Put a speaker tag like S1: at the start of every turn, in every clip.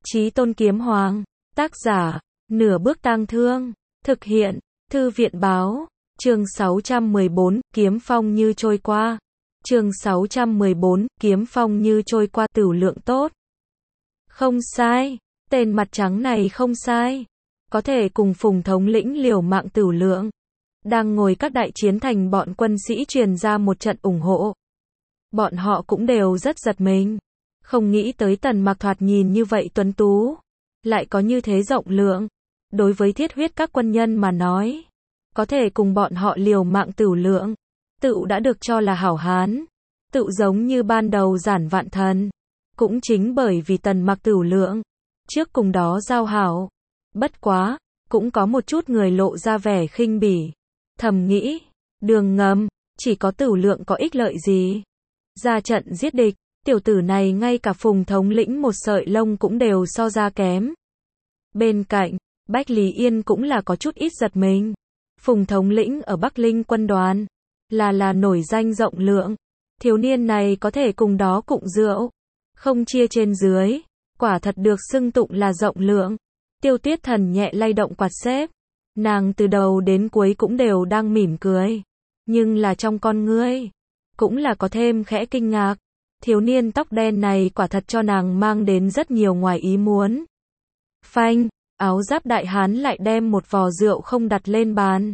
S1: Chí Tôn Kiếm Hoàng, tác giả, Nửa Bước Tang Thương, thực hiện, Thư viện báo, chương 614, Kiếm Phong như trôi qua. Chương 614, Kiếm Phong như trôi qua. Tửu Lượng tốt. Không sai, tên mặt trắng này không sai. Có thể cùng Phùng thống lĩnh liều mạng. Tửu Lượng đang ngồi các đại chiến thành bọn quân sĩ truyền ra một trận ủng hộ. Bọn họ cũng đều rất giật mình. Không nghĩ tới Tần Mặc thoạt nhìn như vậy tuấn tú, lại có như thế rộng lượng. Đối với thiết huyết các quân nhân mà nói, có thể cùng bọn họ liều mạng. Tửu Lượng Tựu đã được cho là hảo hán, tựu giống như ban đầu Giản Vạn Thần. Cũng chính bởi vì Tần Mặc Tửu Lượng trước cùng đó giao hảo, bất quá cũng có một chút người lộ ra vẻ khinh bỉ, thầm nghĩ, đường ngầm, chỉ có Tửu Lượng có ích lợi gì? Ra trận giết địch, tiểu tử này ngay cả Phùng thống lĩnh một sợi lông cũng đều so ra kém. Bên cạnh, Bách Lý Yên cũng là có chút ít giật mình. Phùng thống lĩnh ở Bắc Linh quân đoàn là nổi danh rộng lượng. Thiếu niên này có thể cùng đó cụng rượu, không chia trên dưới, quả thật được xưng tụng là rộng lượng. Tiêu Tuyết Thần nhẹ lay động quạt xếp, nàng từ đầu đến cuối cũng đều đang mỉm cười, nhưng là trong con ngươi cũng là có thêm khẽ kinh ngạc. Thiếu niên tóc đen này quả thật cho nàng mang đến rất nhiều ngoài ý muốn. Phanh, áo giáp đại hán lại đem một vò rượu không đặt lên bàn.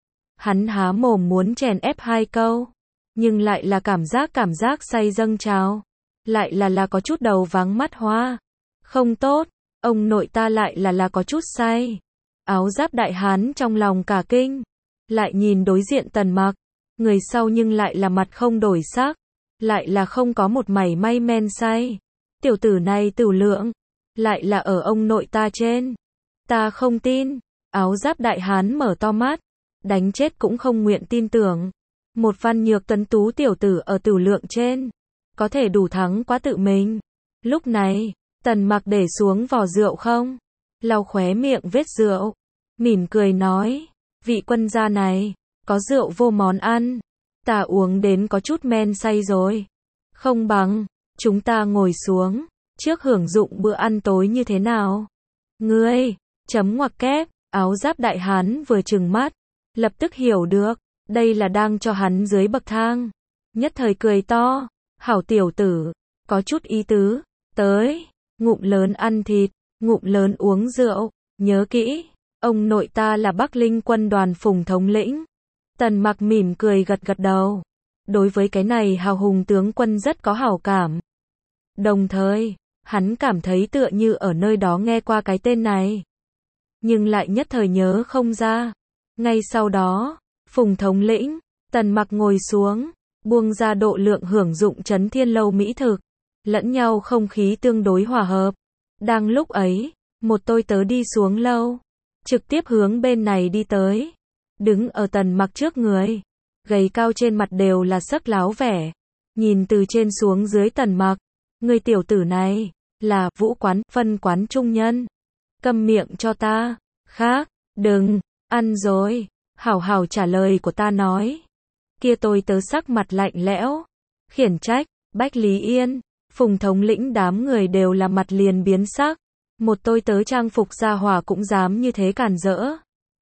S1: Hắn há mồm muốn chèn ép hai câu, nhưng lại là cảm giác say dâng trào, lại là có chút đầu váng mắt hoa. Không tốt, ông nội ta lại là có chút say. Áo giáp đại hán trong lòng cả kinh, lại nhìn đối diện Tần Mặc, người sau nhưng lại là mặt không đổi sắc, lại là không có một mảy may men say. Tiểu tử này Tửu Lượng, lại là ở ông nội ta trên. Ta không tin. Áo giáp đại hán mở to mắt, đánh chết cũng không nguyện tin tưởng. Một văn nhược tuấn tú tiểu tử ở Tửu Lượng trên, có thể đủ thắng quá tự mình. Lúc này, Tần Mặc để xuống vò rượu không, lau khóe miệng vết rượu, mỉm cười nói, vị quân gia này, có rượu vô món ăn, ta uống đến có chút men say rồi. Không bằng, chúng ta ngồi xuống, trước hưởng dụng bữa ăn tối như thế nào? Ngươi, chấm ngoặc kép, áo giáp đại hán vừa trừng mắt, lập tức hiểu được, đây là đang cho hắn dưới bậc thang. Nhất thời cười to, hảo tiểu tử, có chút ý tứ, tới, ngụm lớn ăn thịt, ngụm lớn uống rượu, nhớ kỹ, ông nội ta là Bắc Linh quân đoàn Phùng thống lĩnh. Tần Mặc mỉm cười gật gật đầu, đối với cái này hào hùng tướng quân rất có hảo cảm. Đồng thời, hắn cảm thấy tựa như ở nơi đó nghe qua cái tên này, nhưng lại nhất thời nhớ không ra. Ngay sau đó, Phùng thống lĩnh, Tần Mặc ngồi xuống, buông ra độ lượng hưởng dụng Chấn Thiên Lâu mỹ thực, lẫn nhau không khí tương đối hòa hợp. Đang lúc ấy, một tôi tớ đi xuống lâu, trực tiếp hướng bên này đi tới, đứng ở Tần Mặc trước người, gầy cao trên mặt đều là sắc láo vẻ, nhìn từ trên xuống dưới Tần Mặc, người tiểu tử này, là Vũ quán, phân quán trung nhân. Câm miệng cho ta, khác, đừng, ăn rồi, hảo hảo trả lời của ta nói. Kia tôi tớ sắc mặt lạnh lẽo, khiển trách, Bách Lý Yên, Phùng thống lĩnh đám người đều là mặt liền biến sắc. Một tôi tớ trang phục gia hỏa cũng dám như thế cản rỡ.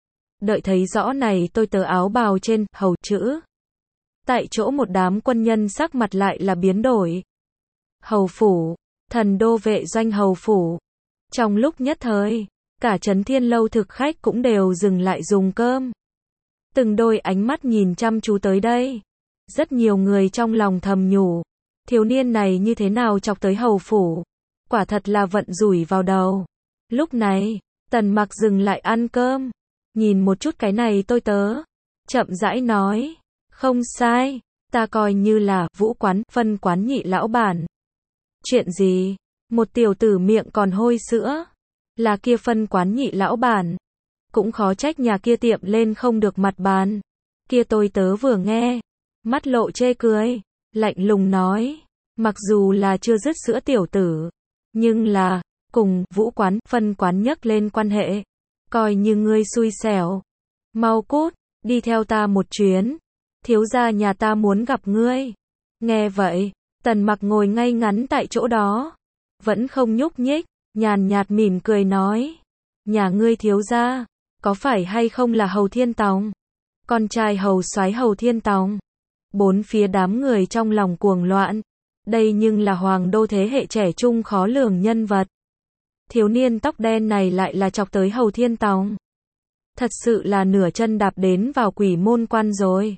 S1: Đợi thấy rõ này tôi tớ áo bào trên, hầu chữ. Tại chỗ một đám quân nhân sắc mặt lại là biến đổi. Hầu phủ, thần đô vệ doanh hầu phủ. Trong lúc nhất thời, cả Chấn Thiên Lâu thực khách cũng đều dừng lại dùng cơm. Từng đôi ánh mắt nhìn chăm chú tới đây. Rất nhiều người trong lòng thầm nhủ, thiếu niên này như thế nào chọc tới hầu phủ, quả thật là vận rủi vào đầu. Lúc này, Tần Mặc dừng lại ăn cơm, nhìn một chút cái này tôi tớ, chậm rãi nói, không sai, ta coi như là Vũ quán, phân quán nhị lão bản. Chuyện gì? Một tiểu tử miệng còn hôi sữa, là kia phân quán nhị lão bản, cũng khó trách nhà kia tiệm lên không được mặt bàn. Kia tôi tớ vừa nghe, mắt lộ chê cười, lạnh lùng nói, mặc dù là chưa dứt sữa tiểu tử, nhưng là, cùng Vũ quán, phân quán nhắc lên quan hệ, coi như ngươi xui xẻo. Mau cút, đi theo ta một chuyến, thiếu gia nhà ta muốn gặp ngươi. Nghe vậy, Tần Mặc ngồi ngay ngắn tại chỗ đó, vẫn không nhúc nhích, nhàn nhạt mỉm cười nói, nhà ngươi thiếu gia, có phải hay không là Hầu Thiên Tòng? Con trai hầu soái Hầu Thiên Tòng. Bốn phía đám người trong lòng cuồng loạn, đây nhưng là hoàng đô thế hệ trẻ trung khó lường nhân vật. Thiếu niên tóc đen này lại là chọc tới Hầu Thiên Tòng. Thật sự là nửa chân đạp đến vào quỷ môn quan rồi.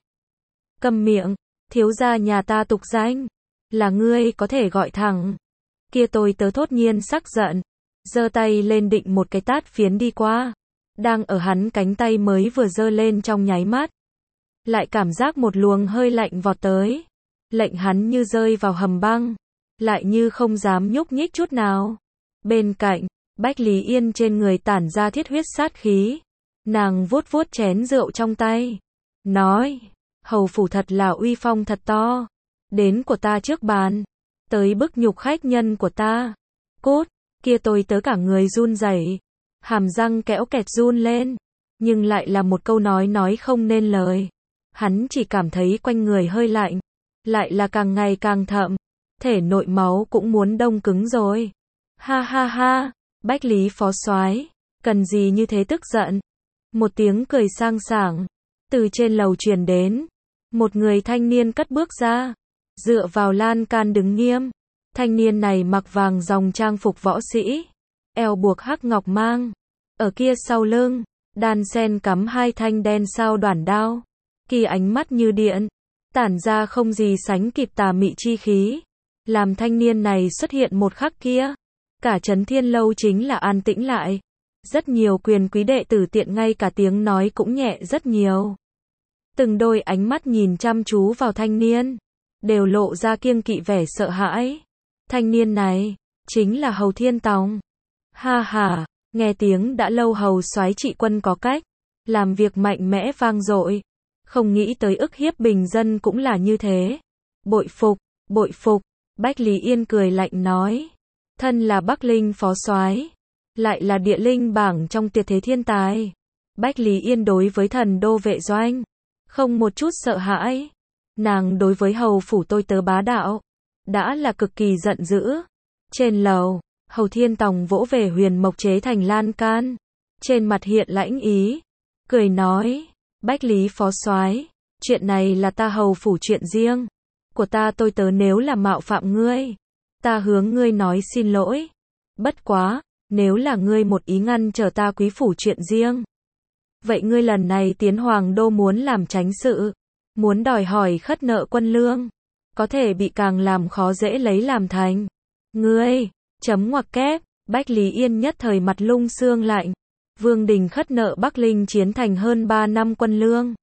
S1: Câm miệng, thiếu gia nhà ta tục danh, là ngươi có thể gọi thẳng. Kia tôi tớ thốt nhiên sắc giận, giơ tay lên định một cái tát phiến đi qua. Đang ở hắn cánh tay mới vừa giơ lên trong nháy mắt, lại cảm giác một luồng hơi lạnh vọt tới, lệnh hắn như rơi vào hầm băng, lại như không dám nhúc nhích chút nào. Bên cạnh, Bách Lý Yên trên người tản ra thiết huyết sát khí, nàng vuốt vuốt chén rượu trong tay, nói, hầu phủ thật là uy phong thật to, đến của ta trước bàn, tới bức nhục khách nhân của ta, cút, kia tôi tớ cả người run rẩy, hàm răng kẽo kẹt run lên, nhưng lại là một câu nói không nên lời. Hắn chỉ cảm thấy quanh người hơi lạnh, lại là càng ngày càng thậm, thể nội máu cũng muốn đông cứng rồi. Ha ha ha, Bách Lý phó soái, cần gì như thế tức giận? Một tiếng cười sang sảng, từ trên lầu truyền đến, một người thanh niên cất bước ra, dựa vào lan can đứng nghiêm. Thanh niên này mặc vàng dòng trang phục võ sĩ, eo buộc hắc ngọc mang, ở kia sau lưng, đan sen cắm hai thanh đen sao đoản đao, kỳ ánh mắt như điện, tản ra không gì sánh kịp tà mị chi khí. Làm thanh niên này xuất hiện một khắc kia, cả Trấn Thiên Lâu chính là an tĩnh lại. Rất nhiều quyền quý đệ tử tiện ngay cả tiếng nói cũng nhẹ rất nhiều. Từng đôi ánh mắt nhìn chăm chú vào thanh niên, đều lộ ra kiêng kỵ vẻ sợ hãi. Thanh niên này, chính là Hầu Thiên Tòng. Ha ha, nghe tiếng đã lâu hầu soái trị quân có cách, làm việc mạnh mẽ vang dội. Không nghĩ tới ức hiếp bình dân cũng là như thế. Bội phục, Bách Lý Yên cười lạnh nói. Thân là Bắc Linh phó soái, lại là địa linh bảng trong tuyệt thế thiên tài. Bách Lý Yên đối với thần đô vệ doanh, không một chút sợ hãi. Nàng đối với hầu phủ tôi tớ bá đạo, đã là cực kỳ giận dữ. Trên lầu, Hầu Thiên Tòng vỗ về huyền mộc chế thành lan can, trên mặt hiện lãnh ý, cười nói, Bách Lý phó soái, chuyện này là ta hầu phủ chuyện riêng của ta, tôi tớ nếu là mạo phạm ngươi, ta hướng ngươi nói xin lỗi. Bất quá, nếu là ngươi một ý ngăn trở ta quý phủ chuyện riêng, vậy ngươi lần này tiến hoàng đô muốn làm tránh sự, muốn đòi hỏi khất nợ quân lương, có thể bị càng làm khó dễ lấy làm thành. Ngươi, chấm ngoặc kép, Bách Lý Yên nhất thời mặt lung xương lạnh. Vương đình khất nợ Bắc Linh chiến thành hơn 3 năm quân lương,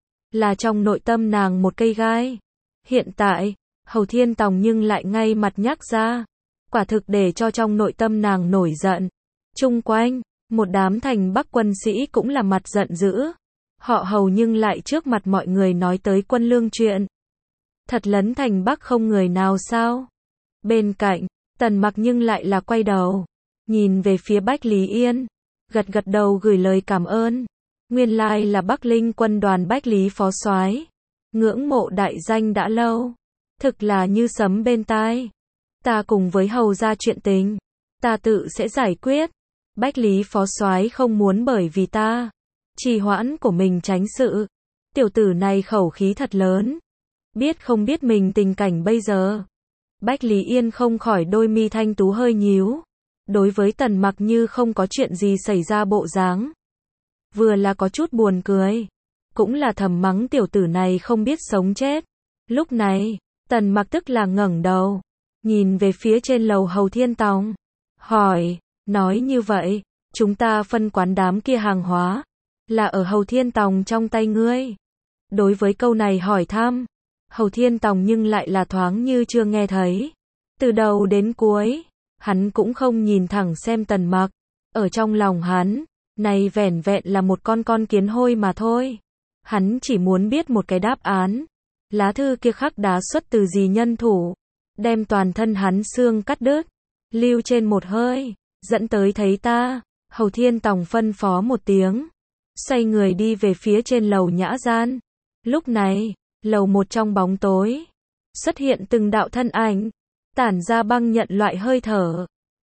S1: là trong nội tâm nàng một cây gai. Hiện tại, Hầu Thiên Tòng nhưng lại ngay mặt nhắc ra, quả thực để cho trong nội tâm nàng nổi giận. Chung quanh, một đám thành Bắc quân sĩ cũng là mặt giận dữ. Họ Hầu nhưng lại trước mặt mọi người nói tới quân lương chuyện. Thật lấn thành Bắc không người nào sao? Bên cạnh, Tần Mặc nhưng lại là quay đầu, nhìn về phía Bách Lý Yên, gật gật đầu gửi lời cảm ơn. Nguyên lai là Bắc Linh quân đoàn Bách Lý phó soái, ngưỡng mộ đại danh đã lâu, thực là như sấm bên tai. Ta cùng với hầu ra chuyện tình, ta tự sẽ giải quyết. Bách Lý phó soái không muốn bởi vì ta trì hoãn của mình tránh sự. Tiểu tử này khẩu khí thật lớn, biết không biết mình tình cảnh bây giờ. Bách Lý Yên không khỏi đôi mi thanh tú hơi nhíu, đối với Tần Mặc như không có chuyện gì xảy ra bộ dáng, vừa là có chút buồn cười, cũng là thầm mắng tiểu tử này không biết sống chết. Lúc này, Tần Mặc tức là ngẩng đầu, nhìn về phía trên lầu Hầu Thiên Tòng, hỏi, nói như vậy, chúng ta phân quán đám kia hàng hóa, là ở Hầu Thiên Tòng trong tay ngươi? Đối với câu này hỏi thăm, Hầu Thiên Tòng nhưng lại là thoáng như chưa nghe thấy. Từ đầu đến cuối, hắn cũng không nhìn thẳng xem Tần Mặc. Ở trong lòng hắn, này vẻn vẹn là một con kiến hôi mà thôi. Hắn chỉ muốn biết một cái đáp án. Lá thư kia khắc đá xuất từ gì nhân thủ, đem toàn thân hắn xương cắt đứt, lưu trên một hơi, dẫn tới thấy ta. Hầu Thiên Tòng phân phó một tiếng, xoay người đi về phía trên lầu nhã gian. Lúc này, lầu một trong bóng tối, xuất hiện từng đạo thân ảnh, tản ra băng nhận loại hơi thở.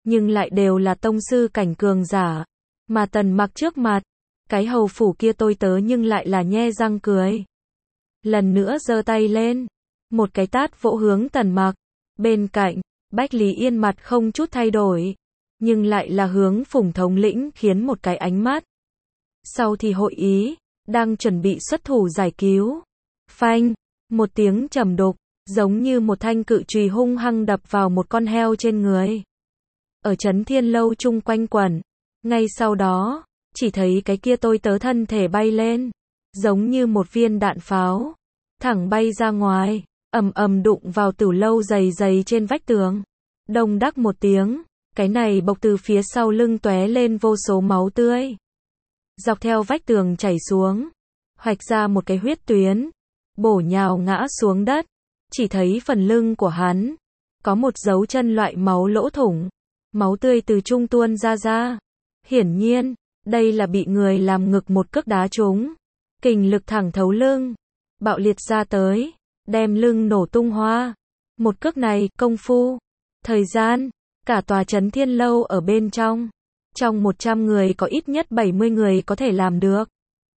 S1: nhưng lại đều là tông sư cảnh cường giả. Mà Tần Mặc trước mặt, cái hầu phủ kia tôi tớ nhưng lại là nhe răng cười. Lần nữa giơ tay lên, một cái tát vỗ hướng Tần Mặc. Bên cạnh, Bách Lý Yên mặt không chút thay đổi, nhưng lại là hướng Phùng thống lĩnh khiến một cái ánh mắt. Sau thì hội ý, đang chuẩn bị xuất thủ giải cứu. Phanh, một tiếng trầm đục, giống như một thanh cự chùy hung hăng đập vào một con heo trên người. Ở Trấn Thiên Lâu chung quanh quẩn, ngay sau đó, chỉ thấy cái kia tôi tớ thân thể bay lên, giống như một viên đạn pháo, thẳng bay ra ngoài, ầm ầm đụng vào tử lâu dày dày trên vách tường. Đông đắc một tiếng, cái này bộc từ phía sau lưng tóe lên vô số máu tươi. Dọc theo vách tường chảy xuống, hoạch ra một cái huyết tuyến, bổ nhào ngã xuống đất, chỉ thấy phần lưng của hắn, có một dấu chân loại máu lỗ thủng, máu tươi từ trung tuôn ra. Hiển nhiên, đây là bị người làm ngực một cước đá trúng, kình lực thẳng thấu lưng, bạo liệt ra tới, đem lưng nổ tung hoa. Một cước này, công phu, thời gian, cả tòa Trấn Thiên Lâu ở bên trong 100 người có ít nhất 70 người có thể làm được.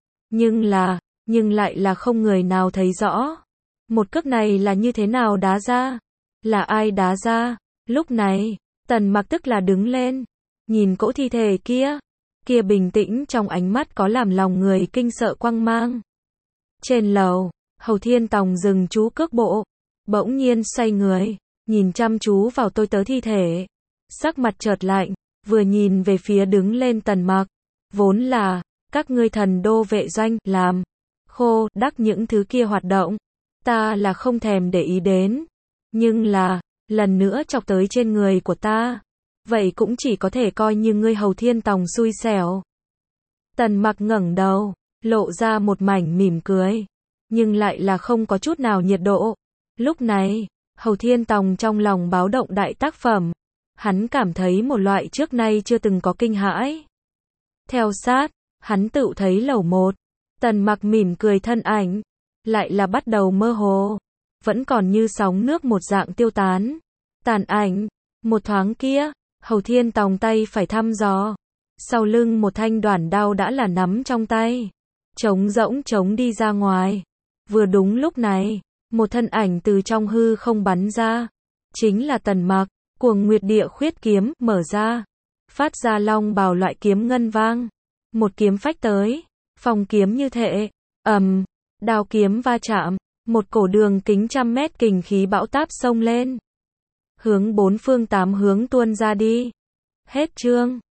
S1: Nhưng lại là không người nào thấy rõ. Một cước này là như thế nào đá ra? Là ai đá ra? Lúc này, Tần Mặc tức là đứng lên, nhìn cỗ thi thể kia bình tĩnh trong ánh mắt có làm lòng người kinh sợ quang mang. Trên lầu, Hầu Thiên Tòng dừng chú cước bộ, bỗng nhiên xoay người, nhìn chăm chú vào tôi tớ thi thể. Sắc mặt chợt lạnh, vừa nhìn về phía đứng lên Tần Mặc, vốn là các ngươi Thần Đô vệ doanh làm khô đắc những thứ kia hoạt động, ta là không thèm để ý đến, nhưng là lần nữa chọc tới trên người của ta, vậy cũng chỉ có thể coi như ngươi Hầu Thiên Tòng xui xẻo. Tần Mặc ngẩng đầu, lộ ra một mảnh mỉm cười, nhưng lại là không có chút nào nhiệt độ. Lúc này, Hầu Thiên Tòng trong lòng báo động đại tác phẩm, hắn cảm thấy một loại trước nay chưa từng có kinh hãi. Theo sát, hắn tự thấy lầu 1, Tần Mặc mỉm cười thân ảnh, lại là bắt đầu mơ hồ, vẫn còn như sóng nước một dạng tiêu tán. Tàn ảnh, một thoáng kia, Hầu Thiên Tòng tay phải thăm dò, sau lưng một thanh đoản đao đã là nắm trong tay, trống rỗng chống đi ra ngoài. Vừa đúng lúc này, một thân ảnh từ trong hư không bắn ra, chính là Tần Mặc. Cuồng Nguyệt Địa Khuyết kiếm mở ra, phát ra long bào loại kiếm ngân vang, một kiếm phách tới, phong kiếm như thệ, đao kiếm va chạm, một cổ đường kính 100 mét kình khí bão táp xông lên, hướng bốn phương tám hướng tuôn ra đi. Hết chương.